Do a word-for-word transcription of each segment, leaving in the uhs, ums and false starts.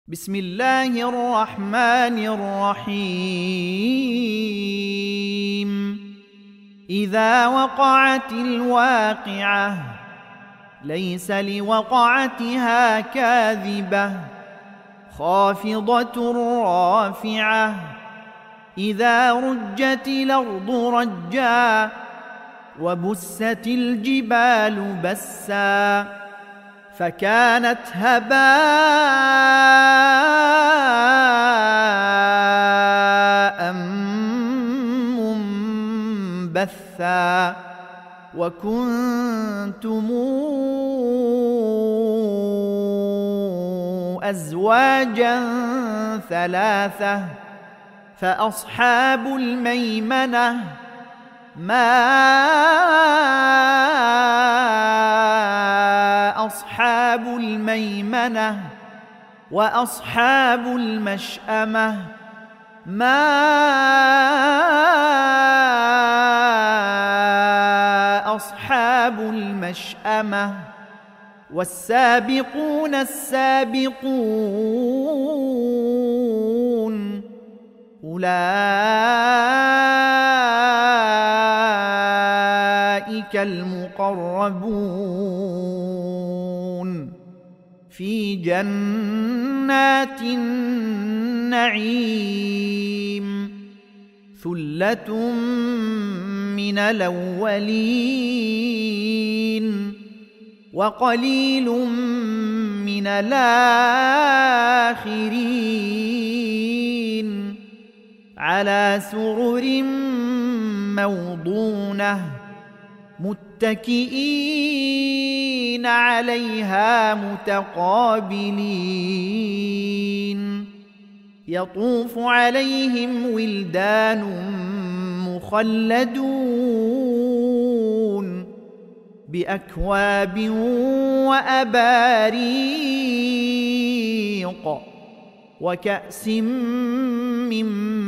بسم الله الرحمن الرحيم إذا وقعت الواقعة ليس لوقعتها كاذبة خافضة رافعة إذا رجت الأرض رجا وبست الجبال بسا فكانت هباء منبثا وكنتم أزواجا ثلاثة فأصحاب الميمنة ما أصحاب الميمنة وأصحاب المشأمة ما أصحاب المشأمة والسابقون السابقون أولئك المقربون في جنات النعيم ثلة من الأولين وقليل من الآخرين على سرر موضونة متكئين عليها متقابلين يطوف عليهم ولدان مخلدون بأكواب وأباريق وكأس من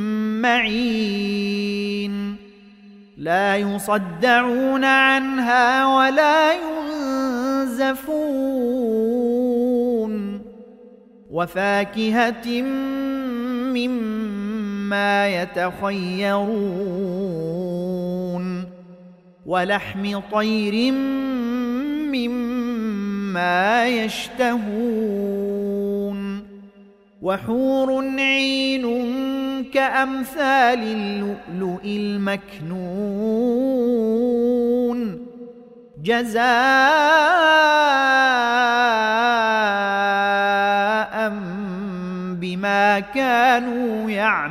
معين لا يصدعون عنها ولا ينزفون وفاكهة مما يتخيرون ولحم طير مما يشتهون وحور عين كأمثال اللؤلؤ المكنون جزاء بما كانوا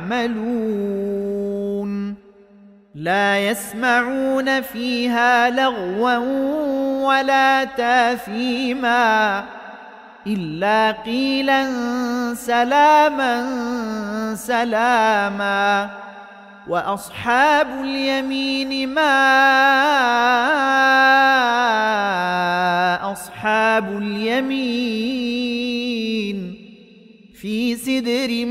يعملون لا يسمعون فيها لغوا ولا تاثيما إلا قيلا سلاما سلاما وأصحاب اليمين ما أصحاب اليمين في سدر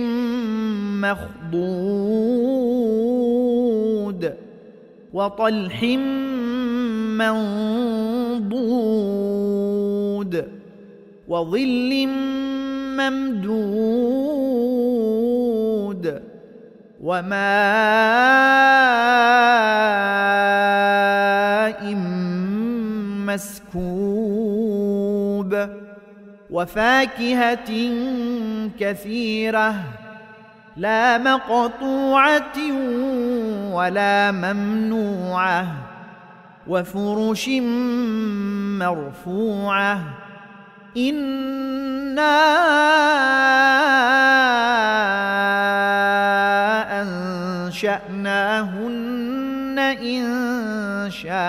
مخضود وطلح منضود وظل ممدود وماء مسكوب وفاكهة كثيرة لا مقطوعة ولا ممنوعة وفرش مرفوعة إنا أنشأناهن إن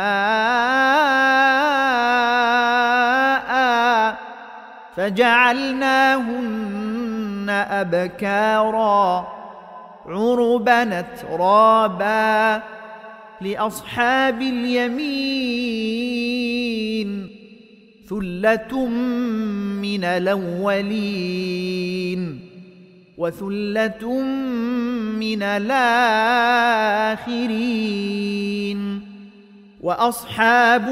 شاء فجعلناهن أبكارا عربا أترابا لأصحاب اليمين ثلة من الأولين وثلة من الآخرين وأصحاب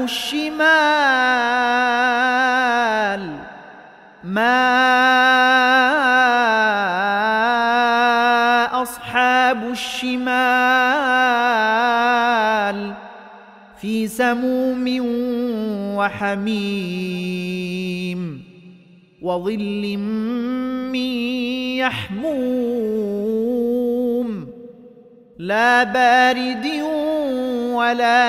الشمال ما الشمال في سموم وحميم وظل من يحموم لا بارد ولا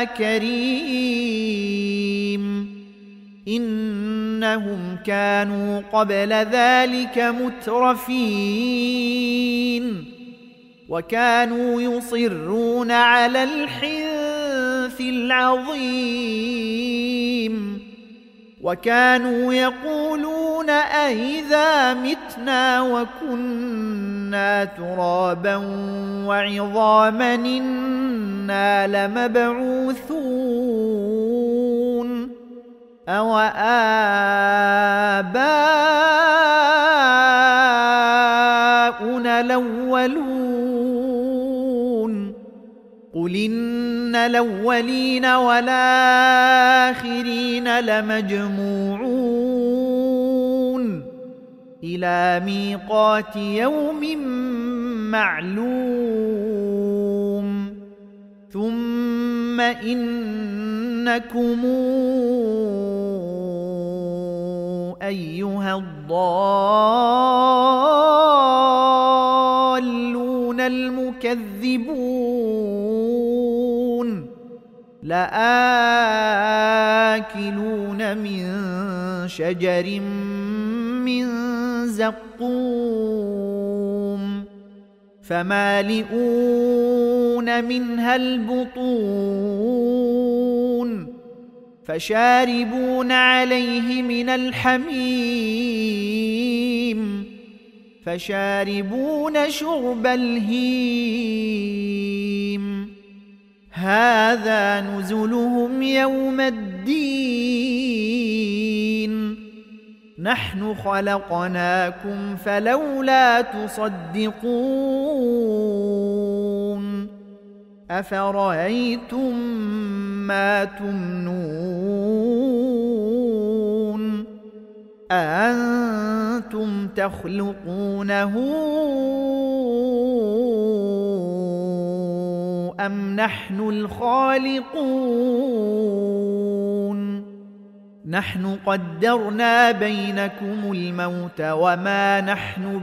كريم إنهم كانوا قبل ذلك مترفين وكانوا يصرون على الحنث العظيم وكانوا يقولون أئذا متنا وكنا ترابا وعظاما إنا لمبعوثون أو آباؤنا الأولون قل إن الأولين والآخرين لمجموعون إلى ميقات يوم معلوم ثم إنكم أيها الضالون المكذبون لآكلون من شجر من زقوم فمالئون منها البطون فشاربون عليه من الحميم فشاربون شرب الهيم هذا نزلهم يوم الدين نحن خلقناكم فلولا تصدقون أفرأيتم ما تمنون أأنتم تخلقونه أم نحن الخالقون نحن قدرنا بينكم الموت وما نحن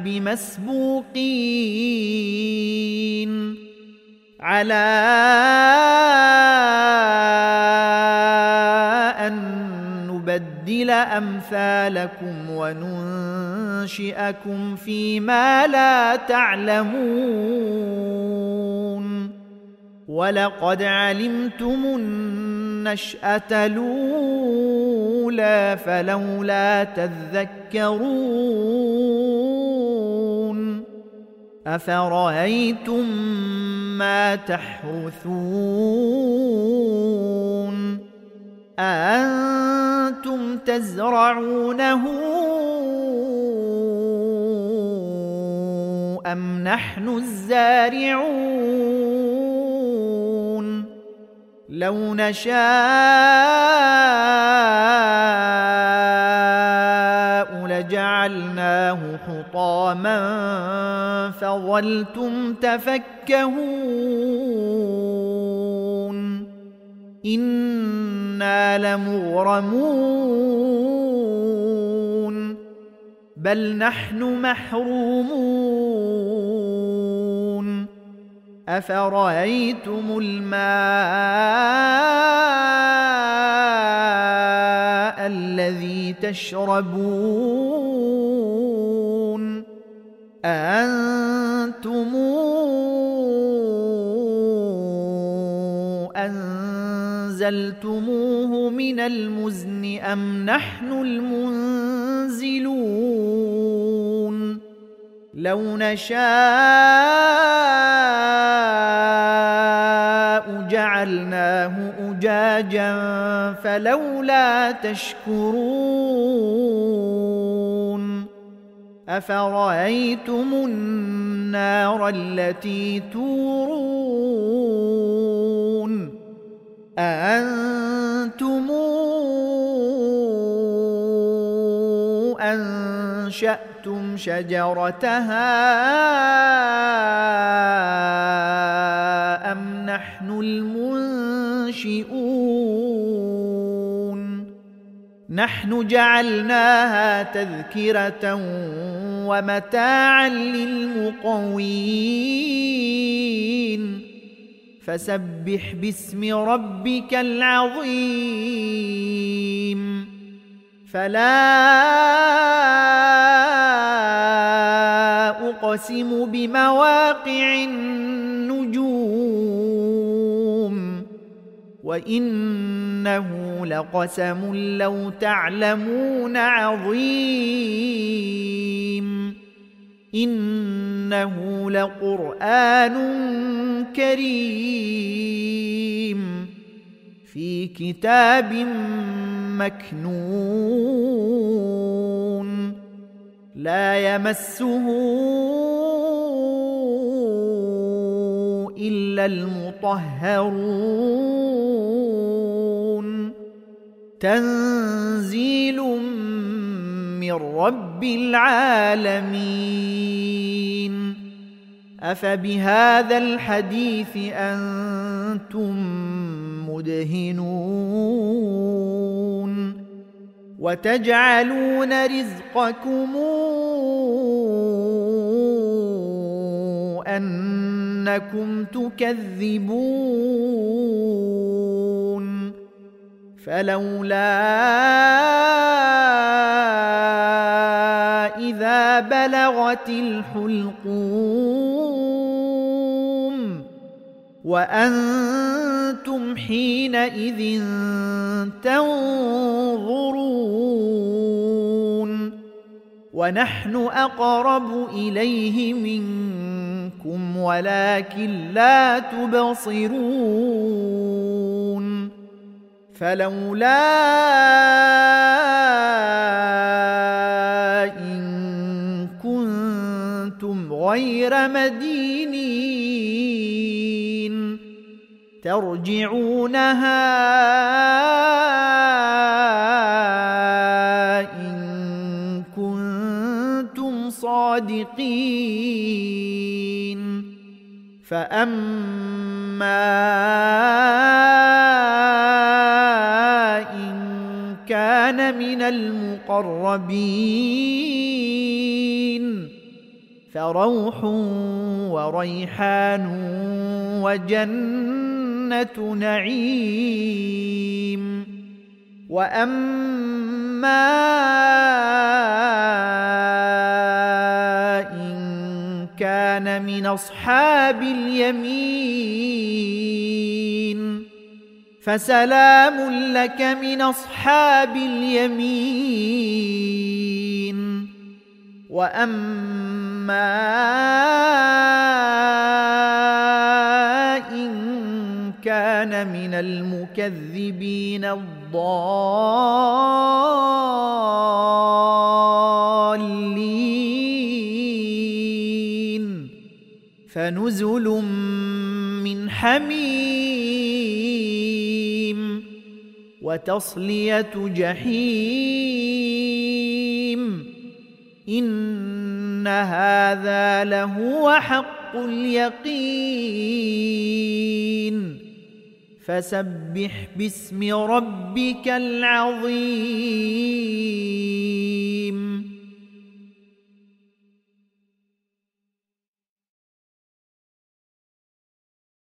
بمسبوقين على أن نبدل أمثالكم وننشئكم فيما لا تعلمون ولقد علمتم النشأة الأولى فلولا تذكرون أفرأيتم ما تحرثون أأنتم تزرعونه أم نحن الزارعون لو نشاء لجعلناه حطاما فظلتم تفكهون إنا لمغرمون بل نحن محرومون أفرأيتم الماء الذي تشربون أأنتم أنزلتموه من المزن أم نحن المنزلون لو نشاء جعلناه أجاجا فلولا تشكرون أفرأيتم النار التي تورون أأنتم أنشأتم شجرتها المنشئون نحن جعلناها تذكرة ومتاعا للمقوين فسبح باسم ربك العظيم فلا أقسم بمواقع النجوم وإنه لقسم لو تعلمون عظيم إنه لقرآن كريم في كتاب مكنون لا يمسه إلا المطهرون تنزيل من رب العالمين أفبهذا الحديث أنتم مدهنون وتجعلون رزقكم أنكم تكذبون فلولا إذا بلغت الحلقوم وأنتم حينئذ تنظرون ونحن أقرب إليه منكم ولكن لا تبصرون فلولا إن كنتم غير مدينين ترجعونها إن كنتم صادقين فأما إن كان من المقربين فروح وريحان وجنة نعيم وأما إن كان من أصحاب اليمين فسلام لك من أصحاب اليمين وأما إن كان من المكذبين الضالين فنزل من حميم وتصلية جحيم إن هذا لهو حق اليقين فسبح باسم ربك العظيم